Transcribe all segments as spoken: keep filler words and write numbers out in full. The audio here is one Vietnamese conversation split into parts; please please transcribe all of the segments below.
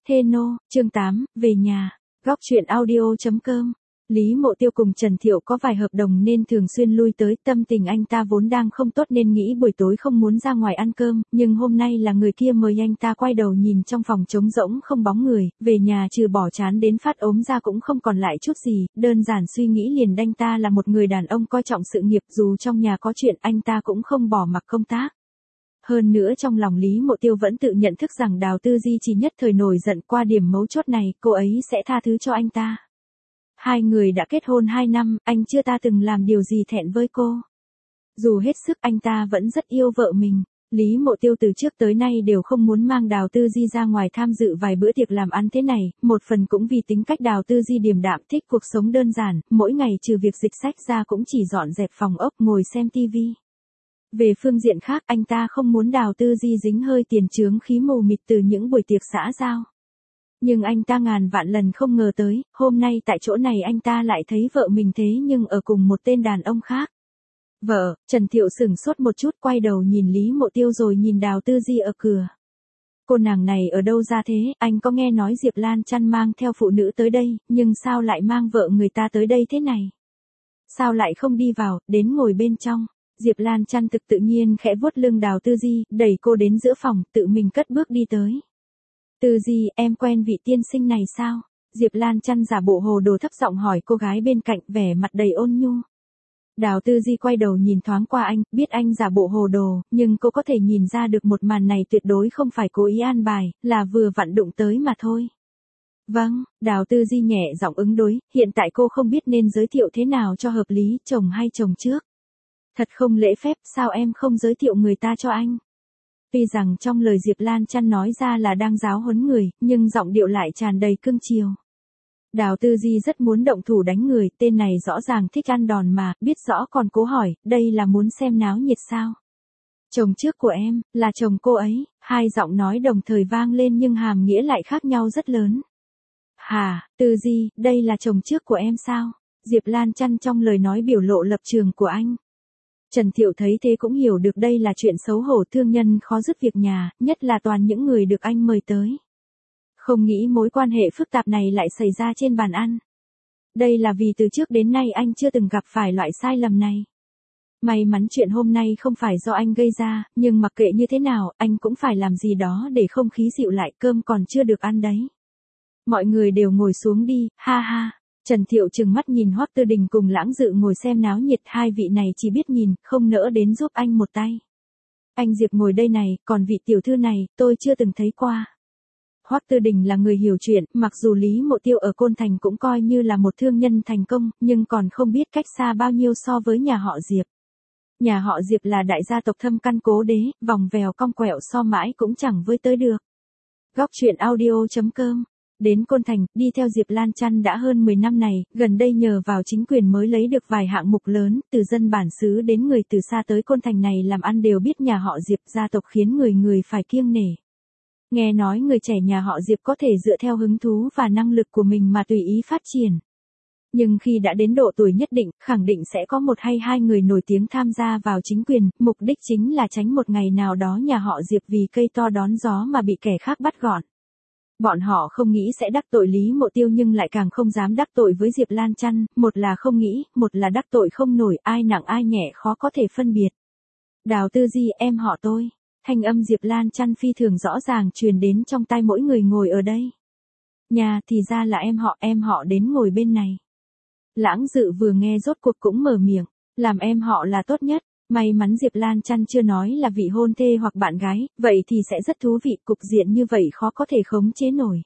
Heno, chương tám, về nhà. Góc truyện audio chấm com. Lý Mộ Tiêu cùng Trần Thiệu có vài hợp đồng nên thường xuyên lui tới, tâm tình anh ta vốn đang không tốt nên nghĩ buổi tối không muốn ra ngoài ăn cơm, nhưng hôm nay là người kia mời anh ta quay đầu nhìn trong phòng trống rỗng không bóng người, về nhà trừ bỏ chán đến phát ốm ra cũng không còn lại chút gì, đơn giản suy nghĩ liền anh ta là một người đàn ông coi trọng sự nghiệp, dù trong nhà có chuyện anh ta cũng không bỏ mặc công tác. Hơn nữa trong lòng Lý Mộ Tiêu vẫn tự nhận thức rằng Đào Tư Di chỉ nhất thời nổi giận, qua điểm mấu chốt này, cô ấy sẽ tha thứ cho anh ta. Hai người đã kết hôn hai năm, anh chưa ta từng làm điều gì thẹn với cô. Dù hết sức anh ta vẫn rất yêu vợ mình. Lý Mộ Tiêu từ trước tới nay đều không muốn mang Đào Tư Di ra ngoài tham dự vài bữa tiệc làm ăn thế này, một phần cũng vì tính cách Đào Tư Di điềm đạm, thích cuộc sống đơn giản, mỗi ngày trừ việc dịch sách ra cũng chỉ dọn dẹp phòng ốc ngồi xem tivi. Về phương diện khác anh ta không muốn Đào Tư Di dính hơi tiền chướng khí mù mịt từ những buổi tiệc xã giao. Nhưng anh ta ngàn vạn lần không ngờ tới, hôm nay tại chỗ này anh ta lại thấy vợ mình thế nhưng ở cùng một tên đàn ông khác. Vợ, Trần Thiệu sửng sốt một chút quay đầu nhìn Lý Mộ Tiêu rồi nhìn Đào Tư Di ở cửa. Cô nàng này ở đâu ra thế, anh có nghe nói Diệp Lan Chăn mang theo phụ nữ tới đây, nhưng sao lại mang vợ người ta tới đây thế này? Sao lại không đi vào, đến ngồi bên trong? Diệp Lan Chăn thực tự nhiên khẽ vuốt lưng Đào Tư Di, đẩy cô đến giữa phòng, tự mình cất bước đi tới. Tư Di, em quen vị tiên sinh này sao? Diệp Lan Chăn giả bộ hồ đồ thấp giọng hỏi cô gái bên cạnh, vẻ mặt đầy ôn nhu. Đào Tư Di quay đầu nhìn thoáng qua anh, biết anh giả bộ hồ đồ, nhưng cô có thể nhìn ra được một màn này tuyệt đối không phải cố ý an bài, là vừa vặn đụng tới mà thôi. Vâng, Đào Tư Di nhẹ giọng ứng đối, hiện tại cô không biết nên giới thiệu thế nào cho hợp lý, chồng hay chồng trước. Thật không lễ phép, sao em không giới thiệu người ta cho anh? Tuy rằng trong lời Diệp Lan Chăn nói ra là đang giáo huấn người, nhưng giọng điệu lại tràn đầy cưng chiều. Đào Tư Di rất muốn động thủ đánh người, tên này rõ ràng thích ăn đòn mà, biết rõ còn cố hỏi, đây là muốn xem náo nhiệt sao? Chồng trước của em, là chồng cô ấy, hai giọng nói đồng thời vang lên nhưng hàm nghĩa lại khác nhau rất lớn. Hà, Tư Di, đây là chồng trước của em sao? Diệp Lan Chăn trong lời nói biểu lộ lập trường của anh. Trần Thiệu thấy thế cũng hiểu được đây là chuyện xấu hổ, thương nhân khó dứt việc nhà, nhất là toàn những người được anh mời tới. Không nghĩ mối quan hệ phức tạp này lại xảy ra trên bàn ăn. Đây là vì từ trước đến nay anh chưa từng gặp phải loại sai lầm này. May mắn chuyện hôm nay không phải do anh gây ra, nhưng mặc kệ như thế nào, anh cũng phải làm gì đó để không khí dịu lại, cơm còn chưa được ăn đấy. Mọi người đều ngồi xuống đi, ha ha. Trần Thiệu trừng mắt nhìn Hoắc Tư Đình cùng Lãng Dự ngồi xem náo nhiệt, hai vị này chỉ biết nhìn, không nỡ đến giúp anh một tay. Anh Diệp ngồi đây này, còn vị tiểu thư này, tôi chưa từng thấy qua. Hoắc Tư Đình là người hiểu chuyện, mặc dù Lý Mộ Tiêu ở Côn Thành cũng coi như là một thương nhân thành công, nhưng còn không biết cách xa bao nhiêu so với nhà họ Diệp. Nhà họ Diệp là đại gia tộc thâm căn cố đế, vòng vèo cong quẹo so mãi cũng chẳng với tới được. Góc truyện audio chấm com. Đến Côn Thành, đi theo Diệp Lan Chăn đã hơn mười năm này, gần đây nhờ vào chính quyền mới lấy được vài hạng mục lớn, từ dân bản xứ đến người từ xa tới Côn Thành này làm ăn đều biết nhà họ Diệp, gia tộc khiến người người phải kiêng nể. Nghe nói người trẻ nhà họ Diệp có thể dựa theo hứng thú và năng lực của mình mà tùy ý phát triển. Nhưng khi đã đến độ tuổi nhất định, khẳng định sẽ có một hay hai người nổi tiếng tham gia vào chính quyền, mục đích chính là tránh một ngày nào đó nhà họ Diệp vì cây to đón gió mà bị kẻ khác bắt gọn. Bọn họ không nghĩ sẽ đắc tội Lý Mộ Tiêu nhưng lại càng không dám đắc tội với Diệp Lan Chăn, một là không nghĩ, một là đắc tội không nổi, ai nặng ai nhẹ khó có thể phân biệt. Đào Tư Di, em họ tôi. Thanh âm Diệp Lan Chăn phi thường rõ ràng truyền đến trong tai mỗi người ngồi ở đây. Nhà, thì ra là em họ, em họ đến ngồi bên này. Lãng Dự vừa nghe rốt cuộc cũng mở miệng, làm em họ là tốt nhất. May mắn Diệp Lan Chăn chưa nói là vị hôn thê hoặc bạn gái, vậy thì sẽ rất thú vị, cục diện như vậy khó có thể khống chế nổi.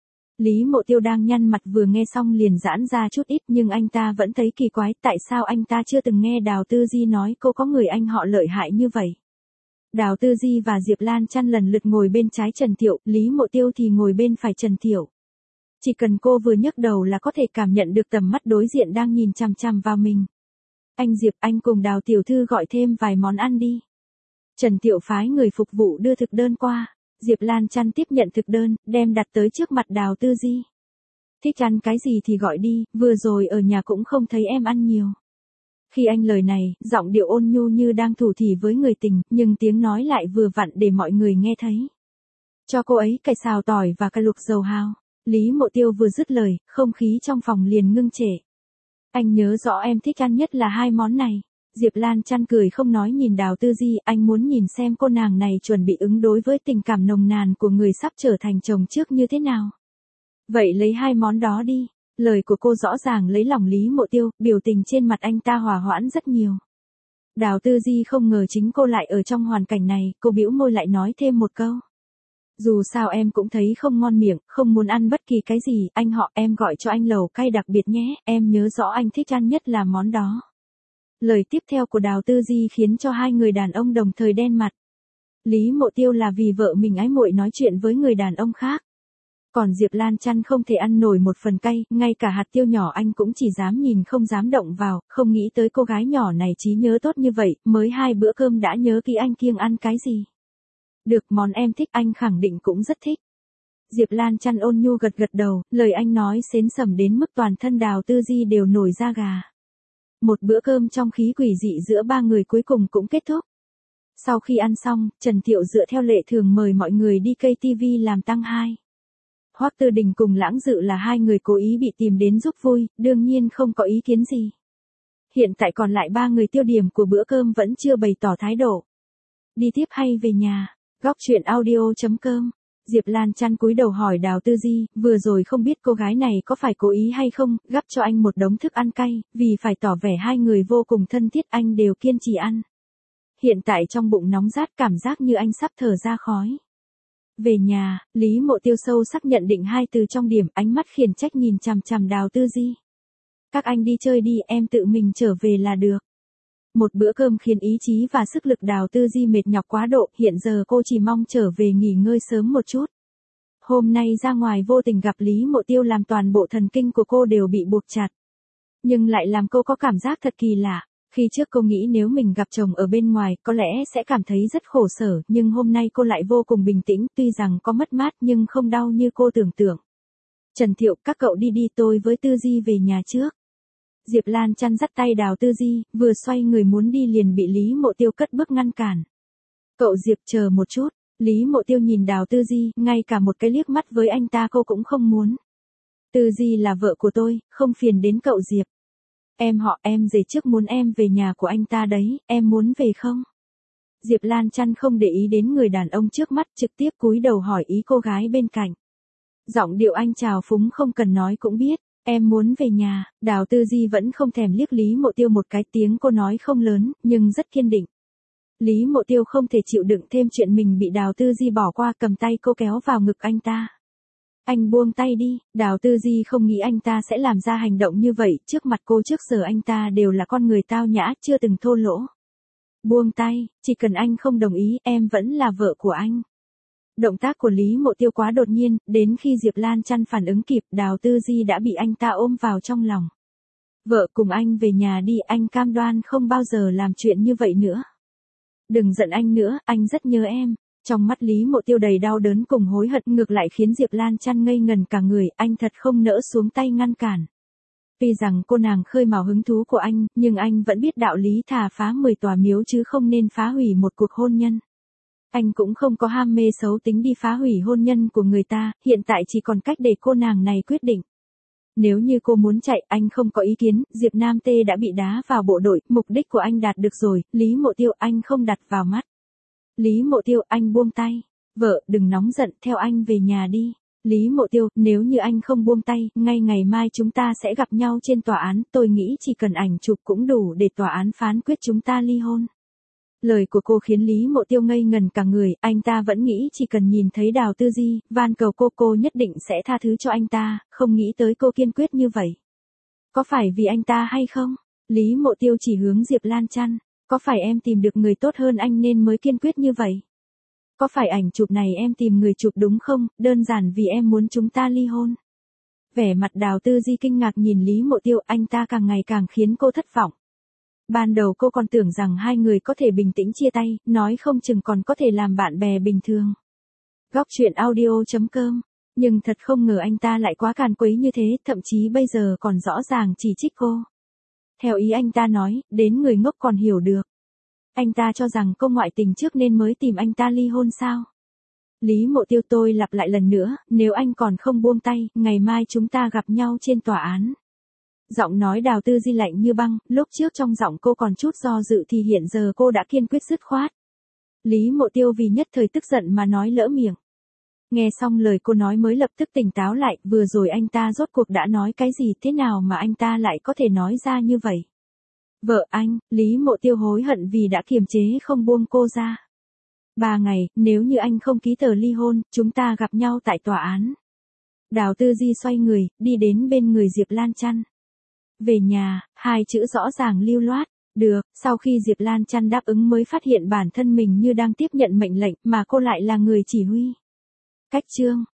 Lý Mộ Tiêu đang nhăn mặt vừa nghe xong liền giãn ra chút ít nhưng anh ta vẫn thấy kỳ quái, tại sao anh ta chưa từng nghe Đào Tư Di nói cô có người anh họ lợi hại như vậy. Đào Tư Di và Diệp Lan Chăn lần lượt ngồi bên trái Trần Thiệu, Lý Mộ Tiêu thì ngồi bên phải Trần Thiệu. Chỉ cần cô vừa nhấc đầu là có thể cảm nhận được tầm mắt đối diện đang nhìn chằm chằm vào mình. Anh Diệp, anh cùng Đào tiểu thư gọi thêm vài món ăn đi. Trần Thiệu phái người phục vụ đưa thực đơn qua. Diệp Lan Chăn tiếp nhận thực đơn, đem đặt tới trước mặt Đào Tư Di. Thích ăn cái gì thì gọi đi, vừa rồi ở nhà cũng không thấy em ăn nhiều. Khi anh lời này, giọng điệu ôn nhu như đang thủ thỉ với người tình, nhưng tiếng nói lại vừa vặn để mọi người nghe thấy. Cho cô ấy cải xào tỏi và cà luộc dầu hào. Lý Mộ Tiêu vừa dứt lời, không khí trong phòng liền ngưng trệ. Anh nhớ rõ em thích ăn nhất là hai món này. Diệp Lan Chăn cười không nói nhìn Đào Tư Di, anh muốn nhìn xem cô nàng này chuẩn bị ứng đối với tình cảm nồng nàn của người sắp trở thành chồng trước như thế nào. Vậy lấy hai món đó đi. Lời của cô rõ ràng lấy lòng Lý Mộ Tiêu, biểu tình trên mặt anh ta hòa hoãn rất nhiều. Đào Tư Di không ngờ chính cô lại ở trong hoàn cảnh này, cô bĩu môi lại nói thêm một câu. Dù sao em cũng thấy không ngon miệng, không muốn ăn bất kỳ cái gì, anh họ em gọi cho anh lẩu cay đặc biệt nhé, em nhớ rõ anh thích ăn nhất là món đó. Lời tiếp theo của Đào Tư Di khiến cho hai người đàn ông đồng thời đen mặt. Lý Mộ Tiêu là vì vợ mình ái muội nói chuyện với người đàn ông khác. Còn Diệp Lan Chăn không thể ăn nổi một phần cay, ngay cả hạt tiêu nhỏ anh cũng chỉ dám nhìn không dám động vào, không nghĩ tới cô gái nhỏ này trí nhớ tốt như vậy, mới hai bữa cơm đã nhớ kỹ anh kiêng ăn cái gì. Được, món em thích anh khẳng định cũng rất thích. Diệp Lan Chăn ôn nhu gật gật đầu, lời anh nói xến sẩm đến mức toàn thân Đào Tư Di đều nổi da gà. Một bữa cơm trong khí quỷ dị giữa ba người cuối cùng cũng kết thúc. Sau khi ăn xong, Trần Thiệu dựa theo lệ thường mời mọi người đi ca tê vê làm tăng hai. Hoắc Tư Đình cùng Lãng Dự là hai người cố ý bị tìm đến giúp vui, đương nhiên không có ý kiến gì. Hiện tại còn lại ba người tiêu điểm của bữa cơm vẫn chưa bày tỏ thái độ. Đi tiếp hay về nhà? Góc truyện audio chấm com. Diệp Lan Chăn cúi đầu hỏi Đào Tư Di, vừa rồi không biết cô gái này có phải cố ý hay không, gắp cho anh một đống thức ăn cay, vì phải tỏ vẻ hai người vô cùng thân thiết anh đều kiên trì ăn. Hiện tại trong bụng nóng rát cảm giác như anh sắp thở ra khói. Về nhà, Lý Mộ Tiêu sâu sắc nhận định hai từ trong điểm, ánh mắt khiển trách nhìn chằm chằm Đào Tư Di. Các anh đi chơi đi, em tự mình trở về là được. Một bữa cơm khiến ý chí và sức lực Đào Tư Di mệt nhọc quá độ, hiện giờ cô chỉ mong trở về nghỉ ngơi sớm một chút. Hôm nay ra ngoài vô tình gặp Lý Mộ Tiêu làm toàn bộ thần kinh của cô đều bị buộc chặt. Nhưng lại làm cô có cảm giác thật kỳ lạ. Khi trước cô nghĩ nếu mình gặp chồng ở bên ngoài có lẽ sẽ cảm thấy rất khổ sở, nhưng hôm nay cô lại vô cùng bình tĩnh, tuy rằng có mất mát nhưng không đau như cô tưởng tượng. Trần Thiệu, các cậu đi đi, tôi với Tư Di về nhà trước. Diệp Lan Chăn dắt tay Đào Tư Di, vừa xoay người muốn đi liền bị Lý Mộ Tiêu cất bước ngăn cản. Cậu Diệp chờ một chút. Lý Mộ Tiêu nhìn Đào Tư Di, ngay cả một cái liếc mắt với anh ta cô cũng không muốn. Tư Di là vợ của tôi, không phiền đến cậu Diệp. Em họ em dề trước muốn em về nhà của anh ta đấy, em muốn về không? Diệp Lan Chăn không để ý đến người đàn ông trước mắt, trực tiếp cúi đầu hỏi ý cô gái bên cạnh. Giọng điệu anh trào phúng không cần nói cũng biết, em muốn về nhà. Đào Tư Di vẫn không thèm liếc Lý Mộ Tiêu một cái, tiếng cô nói không lớn, nhưng rất kiên định. Lý Mộ Tiêu không thể chịu đựng thêm chuyện mình bị Đào Tư Di bỏ qua, cầm tay cô kéo vào ngực anh ta. Anh buông tay đi. Đào Tư Di không nghĩ anh ta sẽ làm ra hành động như vậy, trước mặt cô trước giờ anh ta đều là con người tao nhã, chưa từng thô lỗ. Buông tay, chỉ cần anh không đồng ý, em vẫn là vợ của anh. Động tác của Lý Mộ Tiêu quá đột nhiên, đến khi Diệp Lan Chăn phản ứng kịp, Đào Tư Di đã bị anh ta ôm vào trong lòng. Vợ cùng anh về nhà đi, anh cam đoan không bao giờ làm chuyện như vậy nữa. Đừng giận anh nữa, anh rất nhớ em. Trong mắt Lý Mộ Tiêu đầy đau đớn cùng hối hận, ngược lại khiến Diệp Lan Chăn ngây ngần cả người, anh thật không nỡ xuống tay ngăn cản. Tuy rằng cô nàng khơi mào hứng thú của anh, nhưng anh vẫn biết đạo lý thà phá mười tòa miếu chứ không nên phá hủy một cuộc hôn nhân. Anh cũng không có ham mê xấu tính đi phá hủy hôn nhân của người ta, hiện tại chỉ còn cách để cô nàng này quyết định. Nếu như cô muốn chạy, anh không có ý kiến, Diệp Nam Tê đã bị đá vào bộ đội, mục đích của anh đạt được rồi, Lý Mộ Tiêu anh không đặt vào mắt. Lý Mộ Tiêu, anh buông tay. Vợ, đừng nóng giận, theo anh về nhà đi. Lý Mộ Tiêu, nếu như anh không buông tay, ngay ngày mai chúng ta sẽ gặp nhau trên tòa án, tôi nghĩ chỉ cần ảnh chụp cũng đủ để tòa án phán quyết chúng ta ly hôn. Lời của cô khiến Lý Mộ Tiêu ngây ngần cả người, anh ta vẫn nghĩ chỉ cần nhìn thấy Đào Tư Di, van cầu cô cô nhất định sẽ tha thứ cho anh ta, không nghĩ tới cô kiên quyết như vậy. Có phải vì anh ta hay không? Lý Mộ Tiêu chỉ hướng Diệp Lan Chăn. Có phải em tìm được người tốt hơn anh nên mới kiên quyết như vậy? Có phải ảnh chụp này em tìm người chụp đúng không, đơn giản vì em muốn chúng ta ly hôn? Vẻ mặt Đào Tư Di kinh ngạc nhìn Lý Mộ Tiêu, anh ta càng ngày càng khiến cô thất vọng. Ban đầu cô còn tưởng rằng hai người có thể bình tĩnh chia tay, nói không chừng còn có thể làm bạn bè bình thường. Góc truyện audio chấm com. Nhưng thật không ngờ anh ta lại quá càn quấy như thế, thậm chí bây giờ còn rõ ràng chỉ trích cô. Theo ý anh ta nói, đến người ngốc còn hiểu được. Anh ta cho rằng cô ngoại tình trước nên mới tìm anh ta ly hôn sao? Lý Mộ Tiêu tôi lặp lại lần nữa, nếu anh còn không buông tay, ngày mai chúng ta gặp nhau trên tòa án. Giọng nói Đào Tư Di lạnh như băng, lúc trước trong giọng cô còn chút do dự thì hiện giờ cô đã kiên quyết dứt khoát. Lý Mộ Tiêu vì nhất thời tức giận mà nói lỡ miệng. Nghe xong lời cô nói mới lập tức tỉnh táo lại, vừa rồi anh ta rốt cuộc đã nói cái gì, thế nào mà anh ta lại có thể nói ra như vậy. Vợ anh, Lý Mộ Tiêu hối hận vì đã kiềm chế không buông cô ra. Ba ngày, nếu như anh không ký tờ ly hôn, chúng ta gặp nhau tại tòa án. Đào Tư Di xoay người, đi đến bên người Diệp Lan Chăn. Về nhà, hai chữ rõ ràng lưu loát. Được, sau khi Diệp Lan Chăn đáp ứng mới phát hiện bản thân mình như đang tiếp nhận mệnh lệnh mà cô lại là người chỉ huy. Cách chương